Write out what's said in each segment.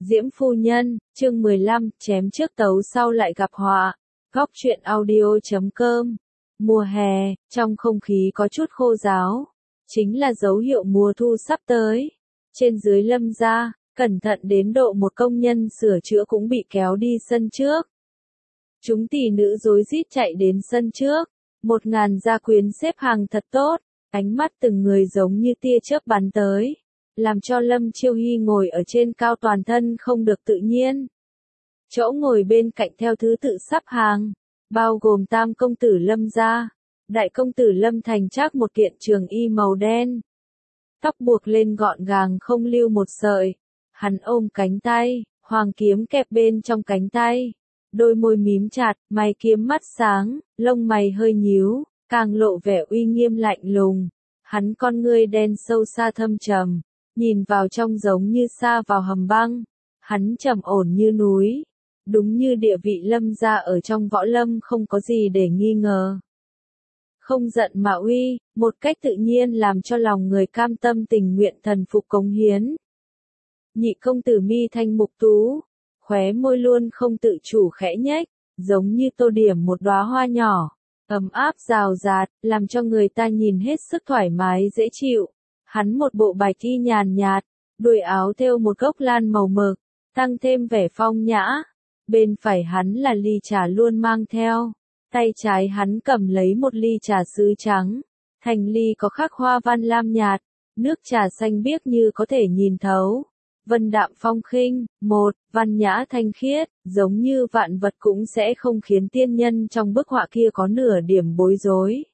Diễm phu nhân, chương 15, chém trước tấu sau lại gặp họa. Góc truyện audio.com. Mùa hè, trong không khí có chút khô ráo, chính là dấu hiệu mùa thu sắp tới. Trên dưới Lâm gia, cẩn thận đến độ một công nhân sửa chữa cũng bị kéo đi sân trước. Chúng tỷ nữ rối rít chạy đến sân trước, 1000 gia quyến xếp hàng thật tốt, ánh mắt từng người giống như tia chớp bắn tới, làm cho Lâm Chiêu Hy ngồi ở trên cao toàn thân không được tự nhiên. Chỗ ngồi bên cạnh theo thứ tự sắp hàng, bao gồm tam công tử Lâm gia, đại công tử Lâm Thành Trác một kiện trường y màu đen. Tóc buộc lên gọn gàng không lưu một sợi, hắn ôm cánh tay, hoàng kiếm kẹp bên trong cánh tay. Đôi môi mím chặt, mày kiếm mắt sáng, lông mày hơi nhíu, càng lộ vẻ uy nghiêm lạnh lùng. Hắn con ngươi đen sâu xa thâm trầm, nhìn vào trong giống như sa vào hầm băng. Hắn trầm ổn như núi, đúng như địa vị Lâm gia ở trong võ lâm không có gì để nghi ngờ. Không giận mà uy, một cách tự nhiên làm cho lòng người cam tâm tình nguyện thần phục cống hiến. Nhị công tử mi thanh mục tú, khóe môi luôn không tự chủ khẽ nhếch, giống như tô điểm một đóa hoa nhỏ, ấm áp rào rạt, làm cho người ta nhìn hết sức thoải mái dễ chịu. Hắn một bộ bạch y nhàn nhạt, đuôi áo thêu một gốc lan màu mực, tăng thêm vẻ phong nhã. Bên phải hắn là ly trà luôn mang theo, tay trái hắn cầm lấy một ly trà sứ trắng, thành ly có khắc hoa văn lam nhạt, nước trà xanh biếc như có thể nhìn thấu. Vân đạm phong khinh, văn nhã thanh khiết, giống như vạn vật cũng sẽ không khiến tiên nhân trong bức họa kia có nửa điểm bối rối.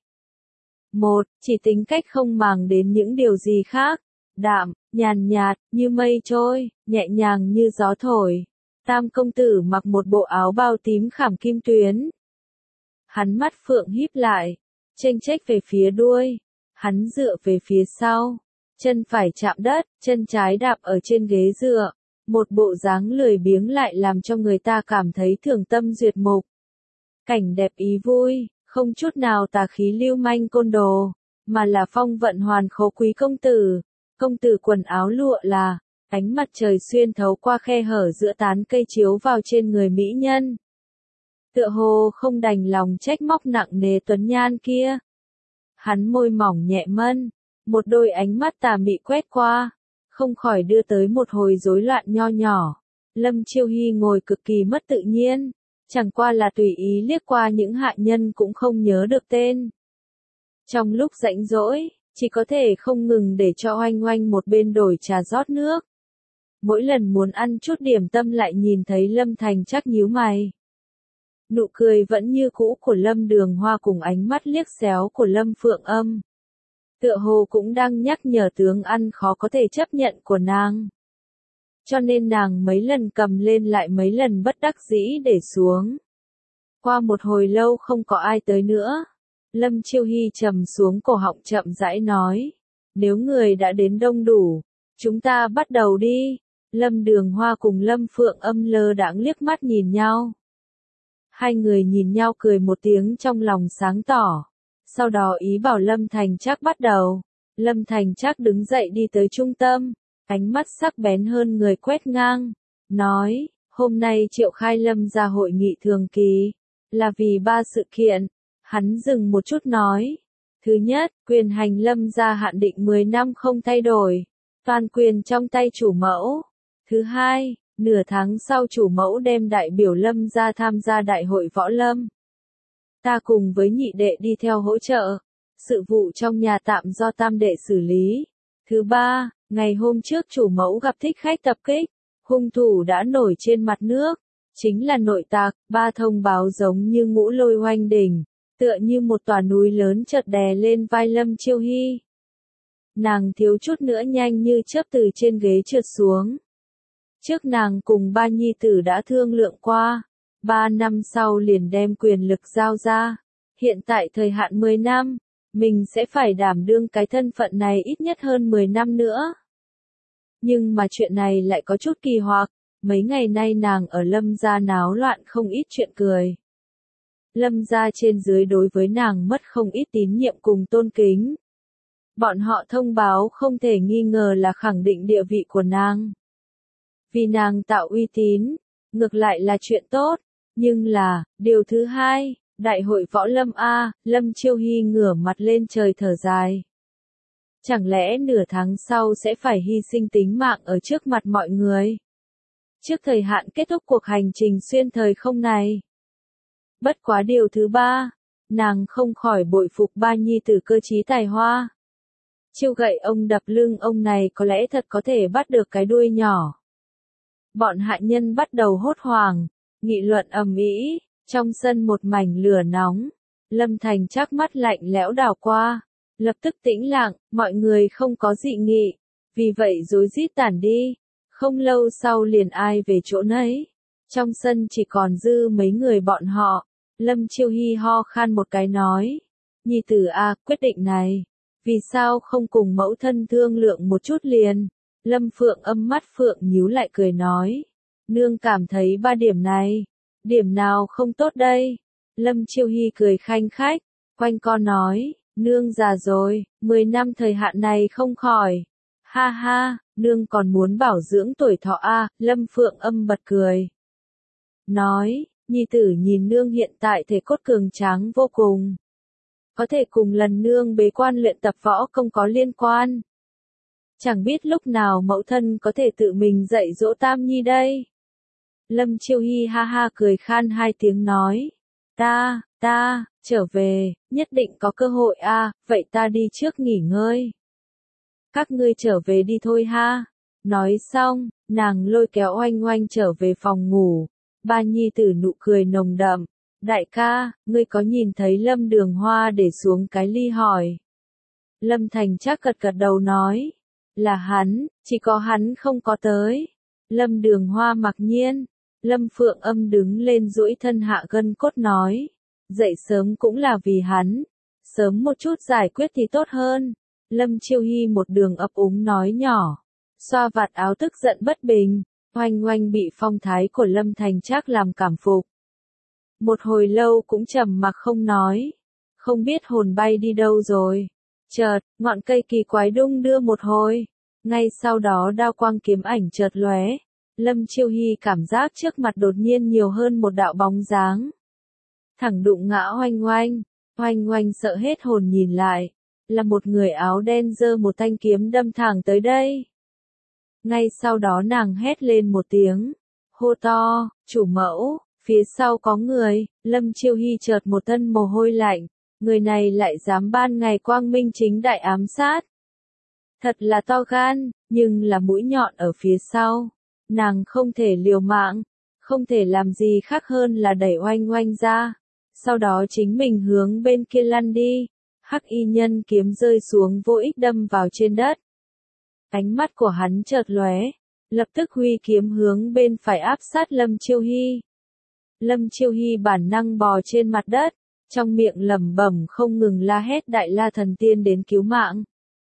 Chỉ tính cách không màng đến những điều gì khác, đạm, nhàn nhạt, như mây trôi, nhẹ nhàng như gió thổi. Tam công tử mặc một bộ áo bao tím khảm kim tuyến. Hắn mắt phượng híp lại, chênh chếch về phía đuôi, hắn dựa về phía sau. Chân phải chạm đất, chân trái đạp ở trên ghế dựa, một bộ dáng lười biếng lại làm cho người ta cảm thấy thường tâm duyệt mục. Cảnh đẹp ý vui, không chút nào tà khí lưu manh côn đồ, mà là phong vận hoàn khố quý công tử quần áo lụa là, ánh mặt trời xuyên thấu qua khe hở giữa tán cây chiếu vào trên người mỹ nhân. Tựa hồ không đành lòng trách móc nặng nề tuấn nhan kia. Hắn môi mỏng nhẹ mân, một đôi ánh mắt tà mị quét qua, không khỏi đưa tới một hồi rối loạn nho nhỏ. Lâm Chiêu Hy ngồi cực kỳ mất tự nhiên, chẳng qua là tùy ý liếc qua những hạ nhân cũng không nhớ được tên. Trong lúc rảnh rỗi, chỉ có thể không ngừng để cho Oanh Oanh một bên đổi trà rót nước. Mỗi lần muốn ăn chút điểm tâm lại nhìn thấy Lâm Thành Trác nhíu mày. Nụ cười vẫn như cũ của Lâm Đường Hoa cùng ánh mắt liếc xéo của Lâm Phượng Âm. Tựa hồ cũng đang nhắc nhở tướng ăn khó có thể chấp nhận của nàng. Cho nên nàng mấy lần cầm lên lại mấy lần bất đắc dĩ để xuống. Qua một hồi lâu không có ai tới nữa. Lâm Chiêu Hy trầm xuống cổ họng chậm rãi nói. Nếu người đã đến đông đủ, chúng ta bắt đầu đi. Lâm Đường Hoa cùng Lâm Phượng Âm lơ đãng liếc mắt nhìn nhau. Hai người nhìn nhau cười một tiếng trong lòng sáng tỏ. Sau đó ý bảo Lâm Thành Trác bắt đầu. Lâm Thành Trác đứng dậy đi tới trung tâm, ánh mắt sắc bén hơn người quét ngang, nói, hôm nay triệu khai Lâm gia hội nghị thường kỳ, là vì 3 sự kiện. Hắn dừng một chút nói. Thứ nhất, quyền hành Lâm gia hạn định 10 năm không thay đổi, toàn quyền trong tay chủ mẫu. Thứ hai, nửa tháng sau chủ mẫu đem đại biểu Lâm gia tham gia đại hội võ lâm. Ta cùng với nhị đệ đi theo hỗ trợ. Sự vụ trong nhà tạm do tam đệ xử lý. Thứ ba, ngày hôm trước chủ mẫu gặp thích khách tập kích. Hung thủ đã nổi trên mặt nước. Chính là nội tặc. 3 thông báo giống như ngũ lôi oanh đỉnh. Tựa như một tòa núi lớn chợt đè lên vai Lâm Chiêu Hy. Nàng thiếu chút nữa nhanh như chớp từ trên ghế trượt xuống. Trước nàng cùng 3 nhi tử đã thương lượng qua. 3 năm sau liền đem quyền lực giao ra. Hiện tại thời hạn 10 năm, mình sẽ phải đảm đương cái thân phận này ít nhất hơn 10 năm nữa. Nhưng mà chuyện này lại có chút kỳ hoặc, mấy ngày nay nàng ở Lâm gia náo loạn không ít chuyện cười. Lâm gia trên dưới đối với nàng mất không ít tín nhiệm cùng tôn kính. Bọn họ thông báo không thể nghi ngờ là khẳng định địa vị của nàng. vì nàng tạo uy tín, ngược lại là chuyện tốt. Nhưng là, điều thứ hai, đại hội võ lâm A, Lâm Chiêu Hy ngửa mặt lên trời thở dài. Chẳng lẽ nửa tháng sau sẽ phải hy sinh tính mạng ở trước mặt mọi người? Trước thời hạn kết thúc cuộc hành trình xuyên thời không này. Bất quá điều thứ ba, nàng không khỏi bội phục ba nhi tử cơ trí tài hoa. Chiêu gậy ông đập lưng ông này có lẽ thật có thể bắt được cái đuôi nhỏ. Bọn hạ nhân bắt đầu hốt hoảng, nghị luận ầm ĩ, trong sân một mảnh lửa nóng. Lâm Thành Trác mắt lạnh lẽo đảo qua, lập tức tĩnh lặng, mọi người không có dị nghị, vì vậy rối rít tản đi. Không lâu sau liền ai về chỗ nấy. Trong sân chỉ còn dư mấy người bọn họ. Lâm Chiêu Hy ho khan một cái nói, nhi tử a, quyết định này, vì sao không cùng mẫu thân thương lượng một chút liền? Lâm Phượng Âm mắt phượng nhíu lại cười nói, nương cảm thấy ba điểm này, điểm nào không tốt đây? Lâm Chiêu Hy cười khanh khách, quanh co nói, nương già rồi, 10 năm thời hạn này không khỏi. Ha ha, nương còn muốn bảo dưỡng tuổi thọ a, Lâm Phượng Âm bật cười. Nói, nhi tử nhìn nương hiện tại thể cốt cường tráng vô cùng. Có thể cùng lần nương bế quan luyện tập võ công có liên quan. Chẳng biết lúc nào mẫu thân có thể tự mình dạy dỗ Tam Nhi đây. Lâm Chiêu Hy ha ha cười khan hai tiếng nói. Ta, trở về, nhất định có cơ hội a, vậy ta đi trước nghỉ ngơi. Các ngươi trở về đi thôi ha. Nói xong, nàng lôi kéo Oanh Oanh trở về phòng ngủ. Ba nhi tử nụ cười nồng đậm. Đại ca, ngươi có nhìn thấy Lâm Đường Hoa để xuống cái ly hỏi. Lâm Thành Trác gật gật đầu nói. Là hắn, chỉ có hắn không có tới. Lâm Đường Hoa mặc nhiên. Lâm Phượng Âm đứng lên duỗi thân hạ gân cốt nói. Dậy sớm cũng là vì hắn. Sớm một chút giải quyết thì tốt hơn. Lâm Chiêu Hy một đường ấp úng nói nhỏ. Xoa vạt áo tức giận bất bình. Oanh Oanh bị phong thái của Lâm Thành Trác làm cảm phục. Một hồi lâu cũng trầm mặc không nói. Không biết hồn bay đi đâu rồi. Chợt, ngọn cây kỳ quái đung đưa một hồi. Ngay sau đó đao quang kiếm ảnh chợt lóe. Lâm Chiêu Hy cảm giác trước mặt đột nhiên nhiều hơn một đạo bóng dáng. Thẳng đụng ngã Oanh Oanh. Oanh Oanh sợ hết hồn nhìn lại. Là một người áo đen giơ một thanh kiếm đâm thẳng tới đây. Ngay sau đó nàng hét lên một tiếng. Hô to, chủ mẫu, phía sau có người. Lâm Chiêu Hy chợt một thân mồ hôi lạnh. Người này lại dám ban ngày quang minh chính đại ám sát. Thật là to gan, nhưng là mũi nhọn ở phía sau. Nàng không thể liều mạng, không thể làm gì khác hơn là đẩy Oanh Oanh ra. Sau đó chính mình hướng bên kia lăn đi. Hắc y nhân kiếm rơi xuống vô ích đâm vào trên đất. Ánh mắt của hắn chợt lóe, lập tức huy kiếm hướng bên phải áp sát Lâm Chiêu Hy. Lâm Chiêu Hy bản năng bò trên mặt đất, trong miệng lẩm bẩm không ngừng la hét Đại La Thần Tiên đến cứu mạng.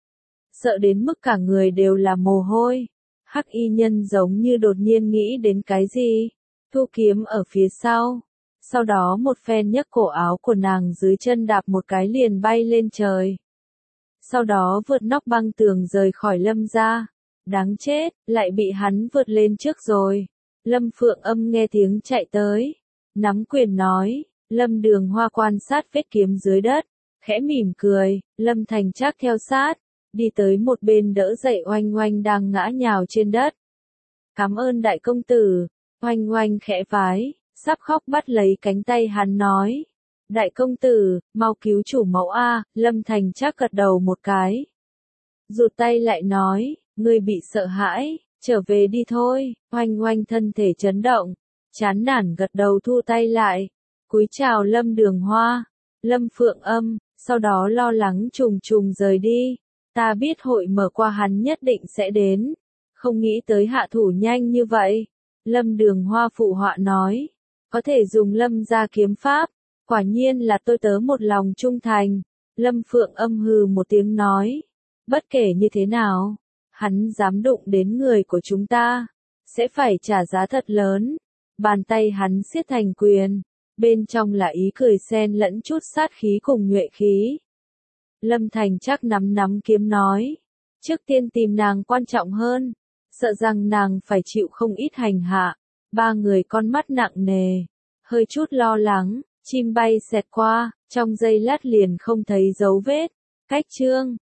Sợ đến mức cả người đều là mồ hôi. Hắc y nhân giống như đột nhiên nghĩ đến cái gì, thu kiếm ở phía sau. Sau đó một phen nhấc cổ áo của nàng dưới chân đạp một cái liền bay lên trời. Sau đó vượt nóc băng tường rời khỏi Lâm gia. Đáng chết, lại bị hắn vượt lên trước rồi. Lâm Phượng Âm nghe tiếng chạy tới. Nắm quyền nói, Lâm Đường Hoa quan sát vết kiếm dưới đất. Khẽ mỉm cười, Lâm Thành Trác theo sát. Đi tới một bên đỡ dậy Oanh Oanh đang ngã nhào trên đất. Cảm ơn đại công tử. Oanh Oanh khẽ vái, sắp khóc bắt lấy cánh tay hắn nói. Đại công tử, mau cứu chủ mẫu a. Lâm Thành Trác gật đầu một cái. Rụt tay lại nói, ngươi bị sợ hãi, trở về đi thôi. Oanh Oanh thân thể chấn động, chán nản gật đầu thu tay lại. Cúi chào Lâm Đường Hoa, Lâm Phượng Âm, sau đó lo lắng trùng trùng rời đi. Ta biết hội mở qua hắn nhất định sẽ đến. Không nghĩ tới hạ thủ nhanh như vậy. Lâm Đường Hoa phụ họa nói. Có thể dùng Lâm gia kiếm pháp. Quả nhiên là tôi tớ một lòng trung thành. Lâm Phượng Âm hừ một tiếng nói. Bất kể như thế nào, hắn dám đụng đến người của chúng ta, sẽ phải trả giá thật lớn. Bàn tay hắn siết thành quyền. Bên trong là ý cười xen lẫn chút sát khí cùng nhuệ khí. Lâm Thành Trác nắm kiếm nói. Trước tiên tìm nàng quan trọng hơn. sợ rằng nàng phải chịu không ít hành hạ. Ba người con mắt nặng nề, hơi chút lo lắng, chim bay xẹt qua, trong giây lát liền không thấy dấu vết. Cách Trương